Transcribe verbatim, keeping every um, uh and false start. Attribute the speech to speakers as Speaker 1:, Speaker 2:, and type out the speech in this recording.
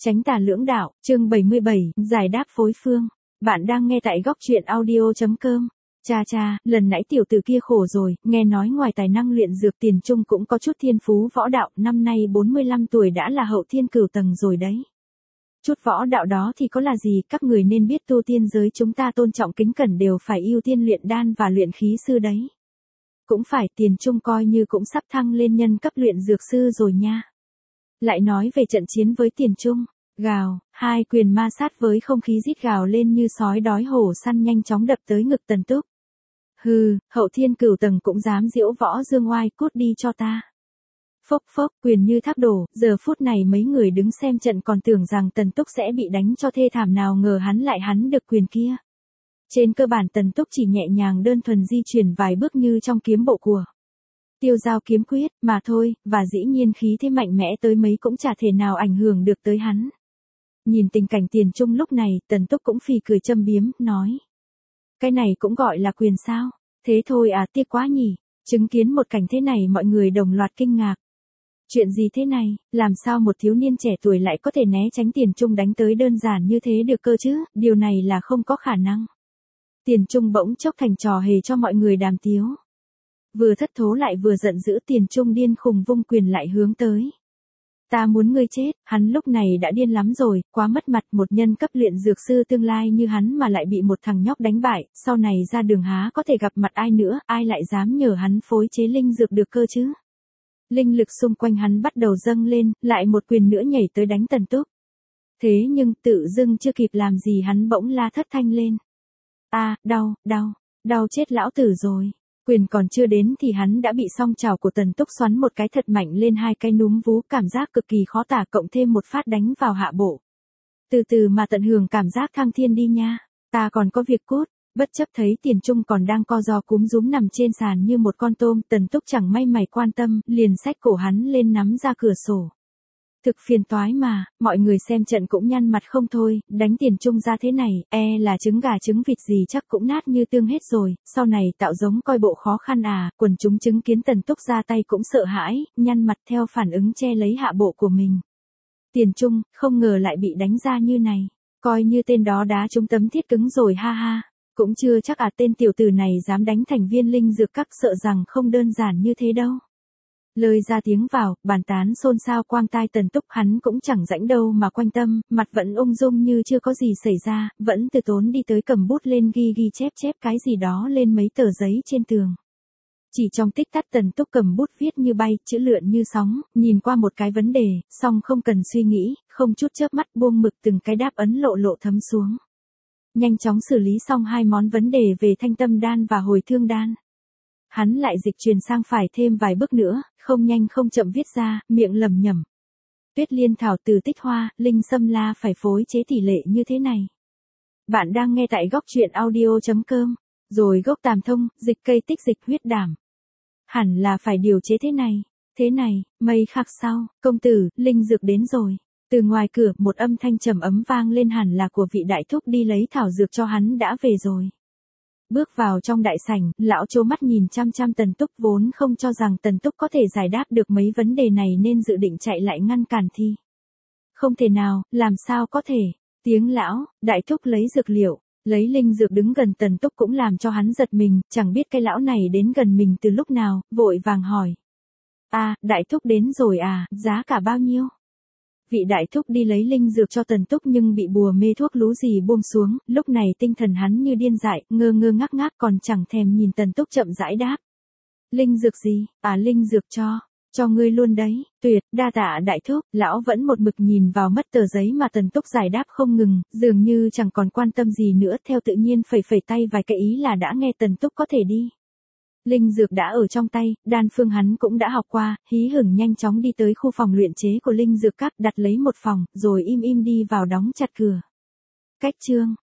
Speaker 1: Chánh tà lưỡng đạo, chương bảy mươi bảy, giải đáp phối phương. Bạn đang nghe tại góc truyện audio chấm com. Cha cha, lần nãy tiểu tử kia khổ rồi, nghe nói ngoài tài năng luyện dược Tiền Trung cũng có chút thiên phú võ đạo, năm nay bốn mươi lăm tuổi đã là hậu thiên cửu tầng rồi đấy. Chút võ đạo đó thì có là gì, các người nên biết tu tiên giới chúng ta tôn trọng kính cẩn đều phải ưu tiên luyện đan và luyện khí sư đấy. Cũng phải, Tiền Trung coi như cũng sắp thăng lên nhân cấp luyện dược sư rồi nha. Lại nói về trận chiến với Tiền Trung, gào, hai quyền ma sát với không khí rít gào lên như sói đói hổ săn nhanh chóng đập tới ngực Tần Túc. Hừ, hậu thiên cửu tầng cũng dám giễu võ dương oai, cút đi cho ta. Phốc phốc, quyền như thác đổ, giờ phút này mấy người đứng xem trận còn tưởng rằng Tần Túc sẽ bị đánh cho thê thảm, nào ngờ hắn lại hắn được quyền kia. Trên cơ bản Tần Túc chỉ nhẹ nhàng đơn thuần di chuyển vài bước như trong kiếm bộ của Tiêu Giao kiếm quyết, mà thôi, và dĩ nhiên khí thế mạnh mẽ tới mấy cũng chả thể nào ảnh hưởng được tới hắn. Nhìn tình cảnh Tiền Trung lúc này, Tần Túc cũng phì cười châm biếm, nói. Cái này cũng gọi là quyền sao? Thế thôi à, tiếc quá nhỉ. Chứng kiến một cảnh thế này mọi người đồng loạt kinh ngạc. Chuyện gì thế này, làm sao một thiếu niên trẻ tuổi lại có thể né tránh Tiền Trung đánh tới đơn giản như thế được cơ chứ, điều này là không có khả năng. Tiền Trung bỗng chốc thành trò hề cho mọi người đàm tiếu. Vừa thất thố lại vừa giận dữ, Tiền Trung điên khùng vung quyền lại hướng tới. Ta muốn ngươi chết, hắn lúc này đã điên lắm rồi, quá mất mặt, một nhân cấp luyện dược sư tương lai như hắn mà lại bị một thằng nhóc đánh bại, sau này ra đường há có thể gặp mặt ai nữa, ai lại dám nhờ hắn phối chế linh dược được cơ chứ. Linh lực xung quanh hắn bắt đầu dâng lên, lại một quyền nữa nhảy tới đánh Tần Túc. Thế nhưng tự dưng chưa kịp làm gì hắn bỗng la thất thanh lên. A, à, đau, đau, đau chết lão tử rồi. Quyền còn chưa đến thì hắn đã bị song chảo của Tần Túc xoắn một cái thật mạnh lên hai cái núm vú, cảm giác cực kỳ khó tả, cộng thêm một phát đánh vào hạ bộ. Từ từ mà tận hưởng cảm giác thăng thiên đi nha, ta còn có việc cốt. Bất chấp thấy Tiền Trung còn đang co ro cúm rúm nằm trên sàn như một con tôm, Tần Túc chẳng may mày quan tâm, liền xách cổ hắn lên nắm ra cửa sổ. Thực phiền toái mà, mọi người xem trận cũng nhăn mặt không thôi, đánh Tiền Trung ra thế này, e là trứng gà trứng vịt gì chắc cũng nát như tương hết rồi, sau này tạo giống coi bộ khó khăn à, quần chúng chứng kiến Tần Túc ra tay cũng sợ hãi, nhăn mặt theo phản ứng che lấy hạ bộ của mình. Tiền Trung, không ngờ lại bị đánh ra như này, coi như tên đó đá trúng tấm thiết cứng rồi ha ha, cũng chưa chắc à, tên tiểu tử này dám đánh thành viên linh dược các, sợ rằng không đơn giản như thế đâu. Lời ra tiếng vào, bàn tán xôn xao quang tai Tần Túc, hắn cũng chẳng rảnh đâu mà quanh tâm, mặt vẫn ung dung như chưa có gì xảy ra, vẫn từ tốn đi tới cầm bút lên ghi ghi chép chép cái gì đó lên mấy tờ giấy trên tường. Chỉ trong tích tắc Tần Túc cầm bút viết như bay, chữ lượn như sóng, nhìn qua một cái vấn đề, xong không cần suy nghĩ, không chút chớp mắt buông mực từng cái đáp ấn lộ lộ thấm xuống. Nhanh chóng xử lý xong hai món vấn đề về thanh tâm đan và hồi thương đan. Hắn lại dịch truyền sang phải thêm vài bước nữa, không nhanh không chậm viết ra, miệng lẩm nhẩm. Tuyết liên thảo từ tích hoa, linh sâm la phải phối chế tỷ lệ như thế này. Bạn đang nghe tại góc truyện audio chấm com, rồi gốc tàm thông, dịch cây tích dịch huyết đảm. Hẳn là phải điều chế thế này, thế này, mây khắc sau, công tử, linh dược đến rồi. Từ ngoài cửa, một âm thanh trầm ấm vang lên, hẳn là của vị đại thúc đi lấy thảo dược cho hắn đã về rồi. Bước vào trong đại sảnh, lão trố mắt nhìn chăm chăm Tần Túc, vốn không cho rằng Tần Túc có thể giải đáp được mấy vấn đề này nên dự định chạy lại ngăn cản thì. Không thể nào, làm sao có thể, tiếng lão, đại thúc lấy dược liệu, lấy linh dược đứng gần Tần Túc cũng làm cho hắn giật mình, chẳng biết cái lão này đến gần mình từ lúc nào, vội vàng hỏi. À, đại thúc đến rồi à, giá cả bao nhiêu? Vị đại thúc đi lấy linh dược cho Tần Túc nhưng bị bùa mê thuốc lú gì buông xuống, lúc này tinh thần hắn như điên dại, ngơ ngơ ngác ngác còn chẳng thèm nhìn Tần Túc, chậm rãi đáp. Linh dược gì, à linh dược cho, cho ngươi luôn đấy, tuyệt, đa tạ đại thúc, lão vẫn một mực nhìn vào mất tờ giấy mà Tần Túc giải đáp không ngừng, dường như chẳng còn quan tâm gì nữa, theo tự nhiên phẩy phẩy tay vài cái ý là đã nghe Tần Túc có thể đi. Linh dược đã ở trong tay, đan phương hắn cũng đã học qua, hí hửng nhanh chóng đi tới khu phòng luyện chế của linh dược các, đặt lấy một phòng, rồi im im đi vào đóng chặt cửa. Cách chương,